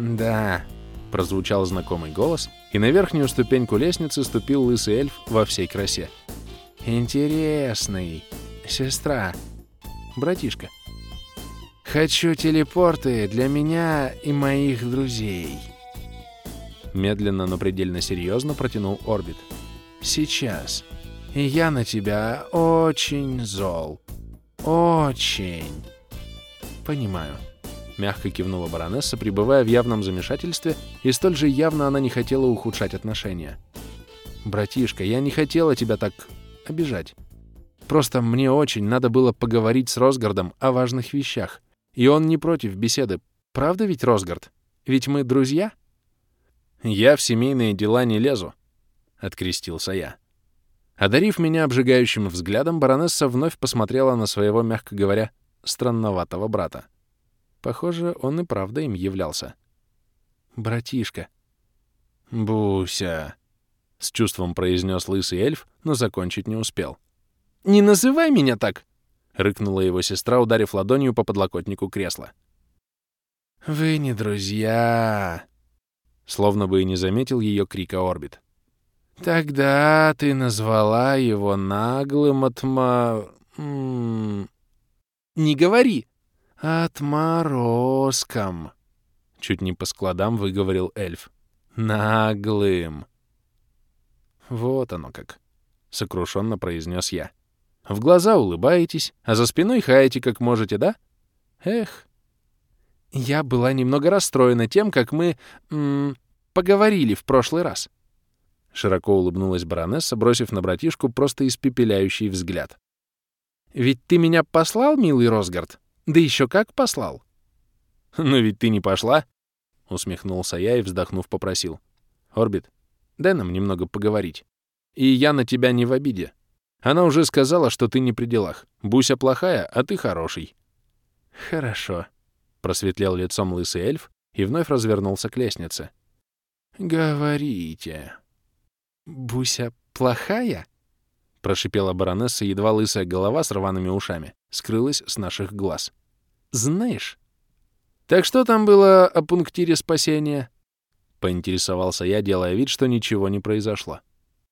«Да», — прозвучал знакомый голос, и на верхнюю ступеньку лестницы ступил лысый эльф во всей красе. «Интересный. Сестра. Братишка. Хочу телепорты для меня и моих друзей». Медленно, но предельно серьезно протянул Орбит. «Сейчас. И я на тебя очень зол. Очень». «Понимаю», — мягко кивнула баронесса, пребывая в явном замешательстве, и столь же явно она не хотела ухудшать отношения. «Братишка, я не хотела тебя так обижать. Просто мне очень надо было поговорить с Росгардом о важных вещах. И он не против беседы. Правда ведь, Росгард? Ведь мы друзья?» «Я в семейные дела не лезу», — открестился я. Одарив меня обжигающим взглядом, баронесса вновь посмотрела на своего, мягко говоря, странноватого брата. Похоже, он и правда им являлся. «Братишка». «Буся», — с чувством произнес лысый эльф, но закончить не успел. «Не называй меня так!» — рыкнула его сестра, ударив ладонью по подлокотнику кресла. «Вы не друзья!» Словно бы и не заметил ее крика Орбит. «Тогда ты назвала его наглым «Не говори!» «Отморозком!» Чуть не по складам выговорил эльф. «Наглым!» «Вот оно как!» — сокрушенно произнес я. «В глаза улыбаетесь, а за спиной хаете как можете, да? Эх!» Я была немного расстроена тем, как мы поговорили в прошлый раз. Широко улыбнулась баронесса, бросив на братишку просто испепеляющий взгляд. «Ведь ты меня послал, милый Росгард? Да еще как послал!» «Ну ведь ты не пошла!» — усмехнулся я и, вздохнув, попросил. «Орбит, дай нам немного поговорить. И я на тебя не в обиде. Она уже сказала, что ты не при делах. Буся плохая, а ты хороший». «Хорошо», — просветлел лицом лысый эльф и вновь развернулся к лестнице. «Говорите». «Буся плохая?» — прошипела баронесса, едва лысая голова с рваными ушами скрылась с наших глаз. «Знаешь...» «Так что там было о пунктире спасения?» — поинтересовался я, делая вид, что ничего не произошло.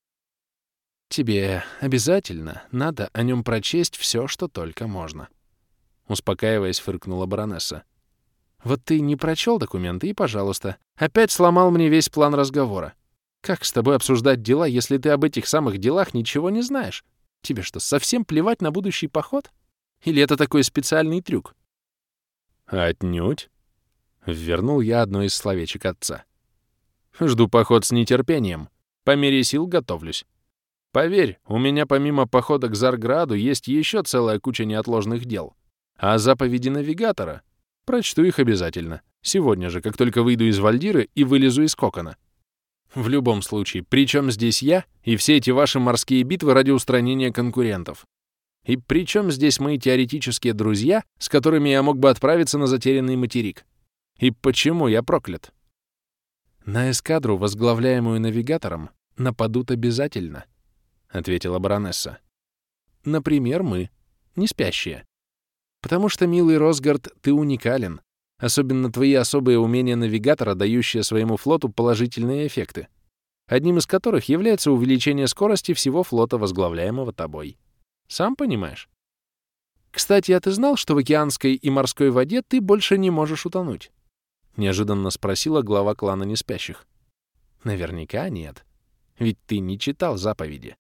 «Тебе обязательно надо о нем прочесть все, что только можно», — успокаиваясь, фыркнула баронесса. «Вот ты не прочел документы и, пожалуйста, опять сломал мне весь план разговора. Как с тобой обсуждать дела, если ты об этих самых делах ничего не знаешь? Тебе что, совсем плевать на будущий поход? Или это такой специальный трюк?» «Отнюдь», — ввернул я одно из словечек отца. «Жду поход с нетерпением. По мере сил готовлюсь. Поверь, у меня помимо похода к Зарграду есть еще целая куча неотложных дел. А заповеди навигатора? Прочту их обязательно. Сегодня же, как только выйду из Вальдиры и вылезу из кокона. В любом случае, причем здесь я и все эти ваши морские битвы ради устранения конкурентов? И причем здесь мои теоретические друзья, с которыми я мог бы отправиться на затерянный материк? И почему я проклят?» «На эскадру, возглавляемую навигатором, нападут обязательно», — ответила баронесса. «Например, мы, не спящие. Потому что, милый Росгард, ты уникален, особенно твои особые умения навигатора, дающие своему флоту положительные эффекты, одним из которых является увеличение скорости всего флота, возглавляемого тобой. Сам понимаешь? Кстати, а ты знал, что в океанской и морской воде ты больше не можешь утонуть?» — неожиданно спросила глава клана Неспящих. «Наверняка нет. Ведь ты не читал заповеди».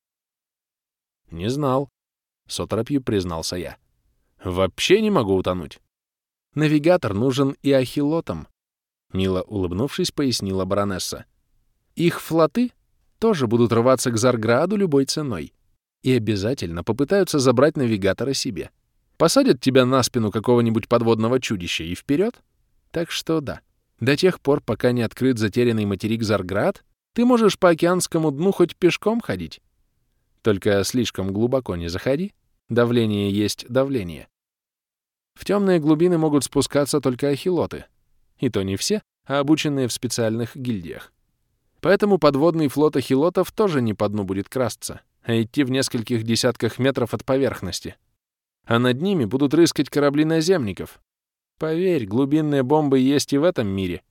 «Не знал», — с оторопью признался я. «Вообще не могу утонуть». «Навигатор нужен и ахилотам», — мило улыбнувшись, пояснила баронесса. «Их флоты тоже будут рваться к Зарграду любой ценой и обязательно попытаются забрать навигатора себе. Посадят тебя на спину какого-нибудь подводного чудища и вперед. Так что да, до тех пор, пока не открыт затерянный материк Зарград, ты можешь по океанскому дну хоть пешком ходить. Только слишком глубоко не заходи. Давление есть давление. В темные глубины могут спускаться только ахилоты. И то не все, а обученные в специальных гильдиях. Поэтому подводный флот ахилотов тоже не по дну будет красться, а идти в нескольких десятках метров от поверхности. А над ними будут рыскать корабли наземников. Поверь, глубинные бомбы есть и в этом мире.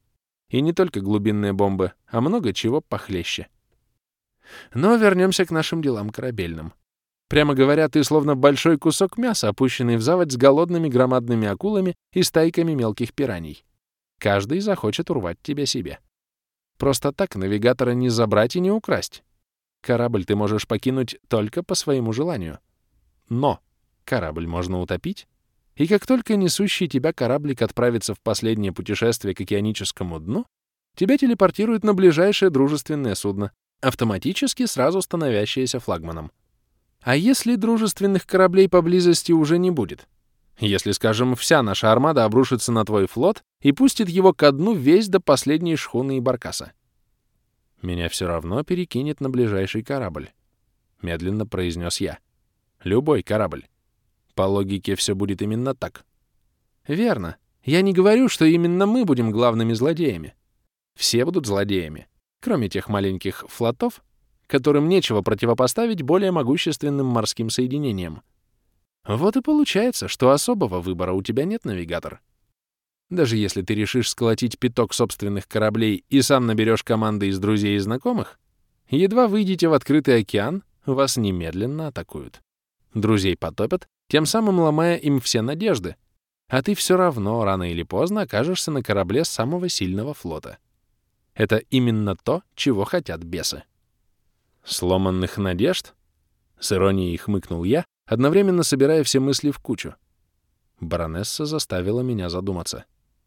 И не только глубинные бомбы, а много чего похлеще. Но вернемся к нашим делам корабельным. Прямо говоря, ты словно большой кусок мяса, опущенный в заводь с голодными громадными акулами и стайками мелких пираний. Каждый захочет урвать тебя себе. Просто так навигатора не забрать и не украсть. Корабль ты можешь покинуть только по своему желанию. Но корабль можно утопить, и как только несущий тебя кораблик отправится в последнее путешествие к океаническому дну, тебя телепортируют на ближайшее дружественное судно, автоматически сразу становящееся флагманом. А если дружественных кораблей поблизости уже не будет? Если, скажем, вся наша армада обрушится на твой флот и пустит его ко дну весь до последней шхуны и баркаса? Меня все равно перекинет на ближайший корабль, — медленно произнес я. Любой корабль. По логике все будет именно так. Верно. Я не говорю, что именно мы будем главными злодеями. Все будут злодеями, кроме тех маленьких флотов, которым нечего противопоставить более могущественным морским соединениям. Вот и получается, что особого выбора у тебя нет, навигатор. Даже если ты решишь сколотить пяток собственных кораблей и сам наберешь команды из друзей и знакомых, едва выйдете в открытый океан, вас немедленно атакуют. Друзей потопят, тем самым ломая им все надежды, а ты все равно рано или поздно окажешься на корабле самого сильного флота. Это именно то, чего хотят бесы. «Сломанных надежд?» — с иронией хмыкнул я, одновременно собирая все мысли в кучу. Баронесса заставила меня задуматься.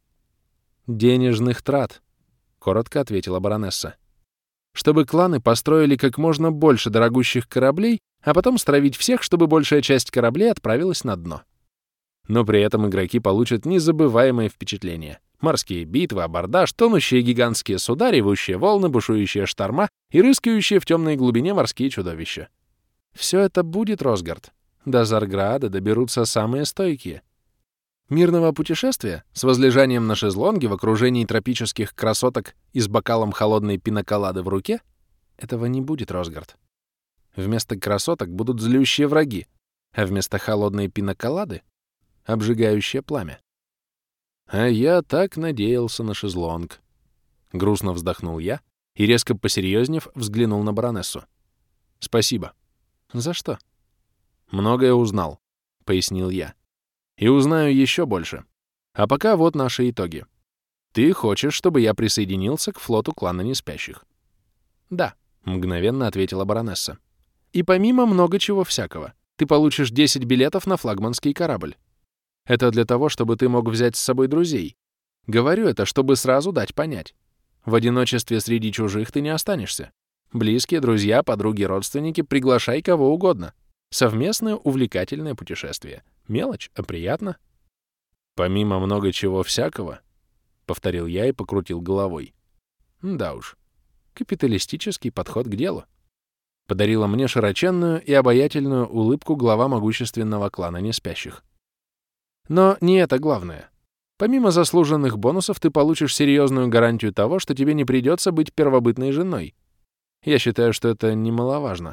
«Денежных трат», — коротко ответила баронесса. «Чтобы кланы построили как можно больше дорогущих кораблей, а потом стравить всех, чтобы большая часть кораблей отправилась на дно. Но при этом игроки получат незабываемые впечатления. Морские битвы, абордаж, тонущие гигантские суда, ревущие волны, бушующие шторма и рыскающие в темной глубине морские чудовища. Все это будет, Росгард. До Зарграда доберутся самые стойкие. Мирного путешествия с возлежанием на шезлонге в окружении тропических красоток и с бокалом холодной пиноколады в руке этого не будет, Росгард. Вместо красоток будут злющие враги, а вместо холодной пиноколады — обжигающее пламя. А я так надеялся на шезлонг. Грустно вздохнул я и, резко посерьезнев, взглянул на баронессу. Спасибо. За что? Многое узнал, — пояснил я. И узнаю еще больше. А пока вот наши итоги. Ты хочешь, чтобы я присоединился к флоту клана Неспящих? Да, — мгновенно ответила баронесса. И помимо много чего всякого, ты получишь 10 билетов на флагманский корабль. Это для того, чтобы ты мог взять с собой друзей. Говорю это, чтобы сразу дать понять. В одиночестве среди чужих ты не останешься. Близкие, друзья, подруги, родственники, приглашай кого угодно. Совместное увлекательное путешествие. Мелочь, а приятно. Помимо много чего всякого, — повторил я и покрутил головой. Да уж, капиталистический подход к делу. Подарила мне широченную и обаятельную улыбку глава могущественного клана Неспящих. Но не это главное. Помимо заслуженных бонусов ты получишь серьезную гарантию того, что тебе не придется быть первобытной женой. Я считаю, что это немаловажно.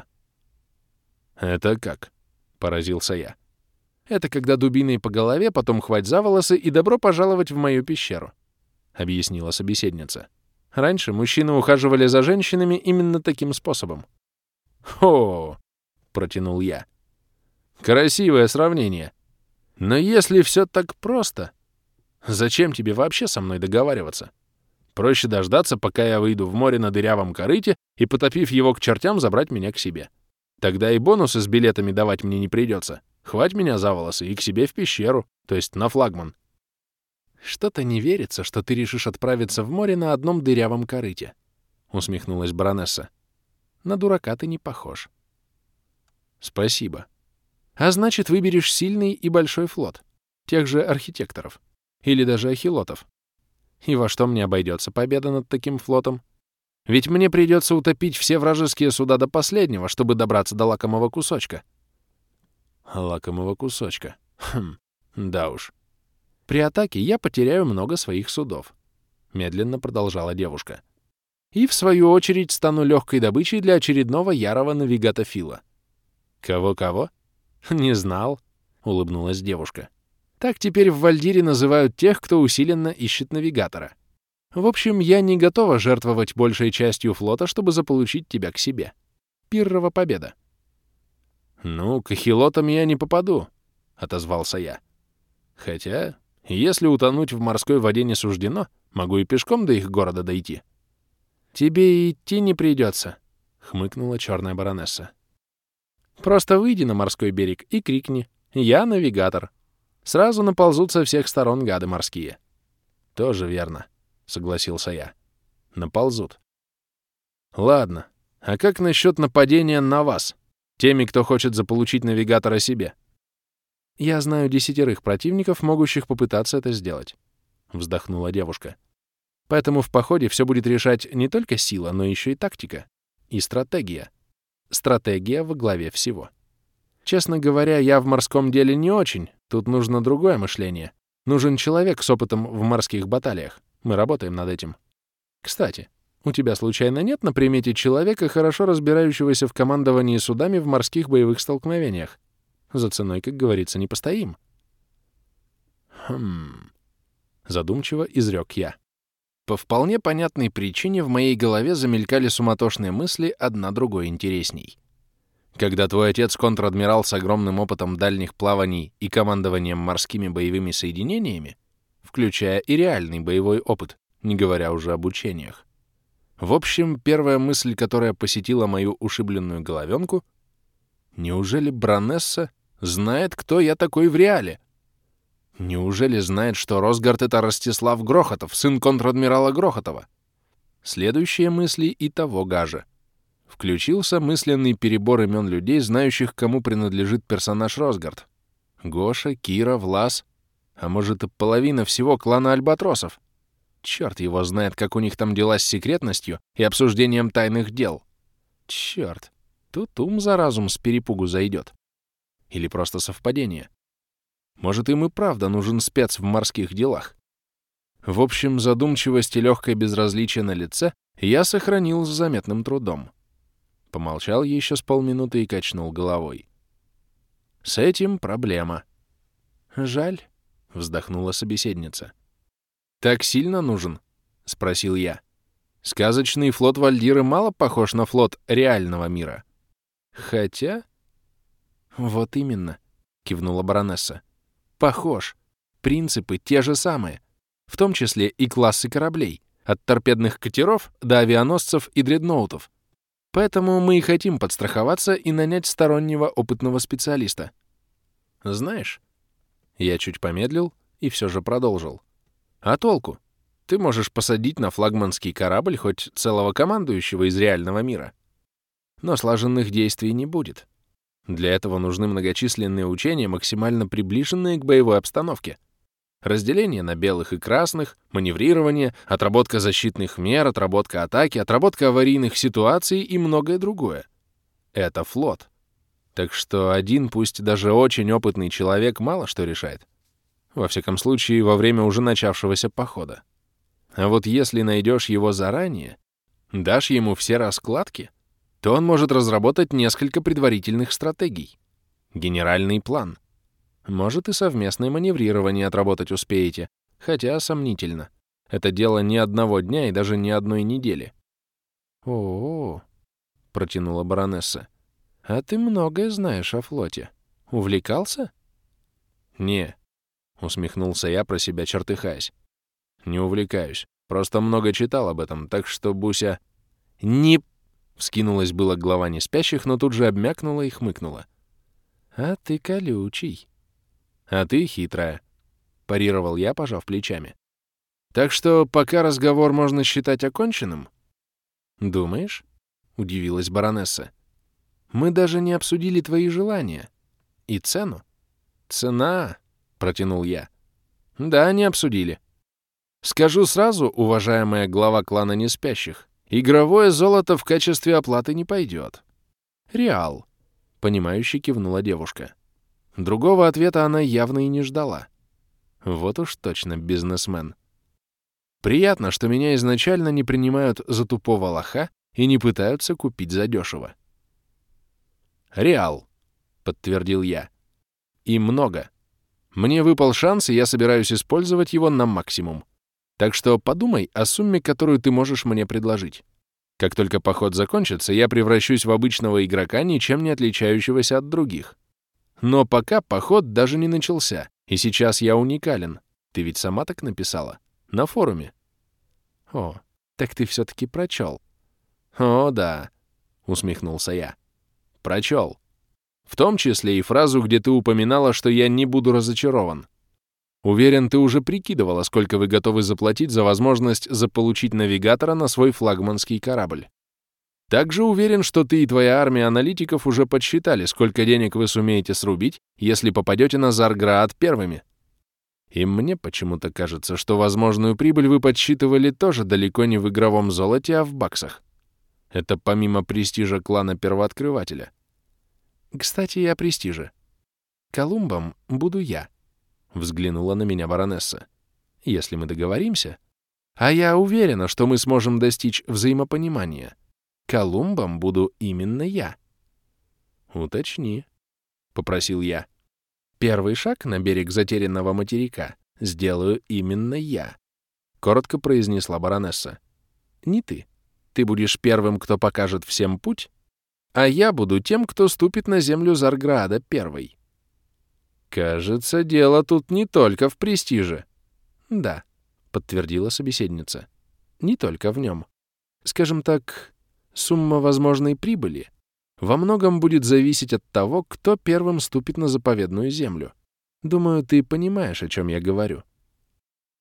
«Это как?» — поразился я. «Это когда дубиной по голове, потом хвать за волосы и добро пожаловать в мою пещеру», — объяснила собеседница. «Раньше мужчины ухаживали за женщинами именно таким способом». «Хо!» — протянул я. «Красивое сравнение. Но если все так просто, зачем тебе вообще со мной договариваться? Проще дождаться, пока я выйду в море на дырявом корыте и, потопив его к чертям, забрать меня к себе. Тогда и бонусы с билетами давать мне не придется. Хвать меня за волосы и к себе в пещеру, то есть на флагман». «Что-то не верится, что ты решишь отправиться в море на одном дырявом корыте», — усмехнулась баронесса. «На дурака ты не похож». «Спасибо. А значит, выберешь сильный и большой флот, тех же архитекторов, или даже ахилотов. И во что мне обойдется победа над таким флотом? Ведь мне придется утопить все вражеские суда до последнего, чтобы добраться до лакомого кусочка». «Лакомого кусочка. Да уж. При атаке я потеряю много своих судов», — медленно продолжала девушка. «И, в свою очередь, стану легкой добычей для очередного ярого навигатофила». «Кого-кого?» «Не знал», — улыбнулась девушка. «Так теперь в Вальдире называют тех, кто усиленно ищет навигатора. В общем, я не готова жертвовать большей частью флота, чтобы заполучить тебя к себе. Пиррова победа. «Ну, к эхилотам я не попаду», — отозвался я. «Хотя, если утонуть в морской воде не суждено, могу и пешком до их города дойти». «Тебе и идти не придется», — хмыкнула черная баронесса. «Просто выйди на морской берег и крикни: «Я навигатор». Сразу наползут со всех сторон гады морские». «Тоже верно», — согласился я. «Наползут». «Ладно, а как насчет нападения на вас, теми, кто хочет заполучить навигатора себе?» «Я знаю 10 противников, могущих попытаться это сделать», — вздохнула девушка. «Поэтому в походе все будет решать не только сила, но еще и тактика. И стратегия. Стратегия во главе всего. Честно говоря, я в морском деле не очень. Тут нужно другое мышление. Нужен человек с опытом в морских баталиях. Мы работаем над этим. Кстати, у тебя случайно нет на примете человека, хорошо разбирающегося в командовании судами в морских боевых столкновениях? За ценой, как говорится, не постоим». Задумчиво изрек я. По вполне понятной причине в моей голове замелькали суматошные мысли, одна другой интересней. Когда твой отец контр-адмирал с огромным опытом дальних плаваний и командованием морскими боевыми соединениями, включая и реальный боевой опыт, не говоря уже об учениях. В общем, первая мысль, которая посетила мою ушибленную головенку: неужели баронесса знает, кто я такой в реале? Неужели знает, что Росгард — это Ростислав Грохотов, сын контр-адмирала Грохотова? Следующие мысли и того гаже. Включился мысленный перебор имен людей, знающих, кому принадлежит персонаж Росгард. Гоша, Кира, Влас, а может и половина всего клана Альбатросов. Черт его знает, как у них там дела с секретностью и обсуждением тайных дел. Черт, тут ум за разум с перепугу зайдет. Или просто совпадение. Может, им и правда нужен спец в морских делах. В общем, задумчивость и легкое безразличие на лице я сохранил с заметным трудом. Помолчал еще с полминуты и качнул головой. С этим проблема. «Жаль», — вздохнула собеседница. «Так сильно нужен?» — спросил я. «Сказочный флот Вальдиры мало похож на флот реального мира. Хотя...» «Вот именно», — кивнула баронесса. «Похож. Принципы те же самые. В том числе и классы кораблей, от торпедных катеров до авианосцев и дредноутов. Поэтому мы и хотим подстраховаться и нанять стороннего опытного специалиста. Знаешь...» Я чуть помедлил и все же продолжил. «А толку? Ты можешь посадить на флагманский корабль хоть целого командующего из реального мира. Но слаженных действий не будет. Для этого нужны многочисленные учения, максимально приближенные к боевой обстановке. Разделение на белых и красных, маневрирование, отработка защитных мер, отработка атаки, отработка аварийных ситуаций и многое другое. Это флот. Так что один, пусть даже очень опытный человек, мало что решает. Во всяком случае, во время уже начавшегося похода. А вот если найдешь его заранее, дашь ему все раскладки, то он может разработать несколько предварительных стратегий. Генеральный план. Может, и совместное маневрирование отработать успеете, хотя сомнительно. Это дело не одного дня и даже не одной недели. «О-о-о», — протянула баронесса, — «а ты многое знаешь о флоте. Увлекался?» «Не», — усмехнулся я, про себя чертыхаясь. «Не увлекаюсь. Просто много читал об этом, так что, Буся...» «Не...» — вскинулась была глава неспящих, но тут же обмякнула и хмыкнула. «А ты колючий». «А ты хитрая», — парировал я, пожав плечами. «Так что пока разговор можно считать оконченным?» «Думаешь?» — удивилась баронесса. «Мы даже не обсудили твои желания. И цену». «Цена», — протянул я. «Да, не обсудили. Скажу сразу, уважаемая глава клана неспящих, игровое золото в качестве оплаты не пойдет. Реал», — понимающе кивнула девушка. Другого ответа она явно и не ждала. Вот уж точно бизнесмен. Приятно, что меня изначально не принимают за тупого лоха и не пытаются купить задешево. «Реал», — подтвердил я. «И много. Мне выпал шанс, и я собираюсь использовать его на максимум. Так что подумай о сумме, которую ты можешь мне предложить. Как только поход закончится, я превращусь в обычного игрока, ничем не отличающегося от других. Но пока поход даже не начался, и сейчас я уникален. Ты ведь сама так написала? На форуме. О, так ты все-таки прочел. О, да, усмехнулся я. Прочел. В том числе и фразу, где ты упоминала, что я не буду разочарован. Уверен, ты уже прикидывала, сколько вы готовы заплатить за возможность заполучить навигатора на свой флагманский корабль. Также уверен, что ты и твоя армия аналитиков уже подсчитали, сколько денег вы сумеете срубить, если попадете на Зарград первыми. И мне почему-то кажется, что возможную прибыль вы подсчитывали тоже далеко не в игровом золоте, а в баксах. Это помимо престижа клана первооткрывателя. Кстати, о престиже. Колумбом буду я. Взглянула на меня баронесса. Если мы договоримся, а я уверена, что мы сможем достичь взаимопонимания, Колумбом буду именно я. Уточни, попросил я. Первый шаг на берег затерянного материка сделаю именно я, коротко произнесла баронесса. Не ты. Ты будешь первым, кто покажет всем путь, а я буду тем, кто ступит на землю Зарграда первой. «Кажется, дело тут не только в престиже». «Да», — подтвердила собеседница. «Не только в нем. Скажем так, сумма возможной прибыли во многом будет зависеть от того, кто первым ступит на заповедную землю. Думаю, ты понимаешь, о чем я говорю».